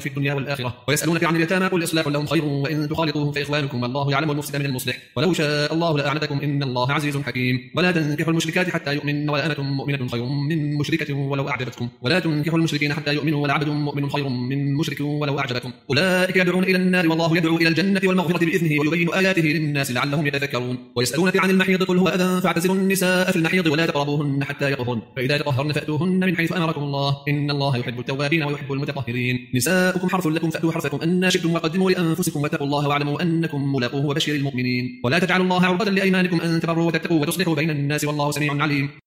في الدنيا والآخرة. ويسألونك عن اليتامى قل إصلاح لهم خير وإن تخالطوهم فإخوانكم والله يعلم المفسد من المصلح ولو شاء الله لأعنتكم إن الله عزيز حكيم. ولا تنكحوا المشركات حتى يؤمن ولأمة مؤمنة خير من مشركة ولو أعجبتكم ولا تنكحوا المشركين حتى يؤمنوا ولعبد مؤمن خير من مشرك ولو أعجبكم أولئك يدعون إلى النار والله يدعو إلى الجنة والمغفرة بإذنه ويبين آياته للناس لعلهم يتذكرون. ويسألونك عن المحيض قل هو أذى فاعتزلوا النساء في المحيض ولا تقربوهن حتى يطهرن فإذا تطهرن فأتوهن من حيث أمركم الله إن الله يحب التوابين ويحب المتطهرين. نساؤكم حرث لكم فأتوا حرثكم أن شئتم وقدموا لأنفسكم واتقوا الله واعلموا أنكم ملاقوه وبشر المؤمنين. ولا تجعلوا الله عرضة لأيمانكم أن تبروا وتتقوا وتصلحوا بين الناس والله سميع عليم.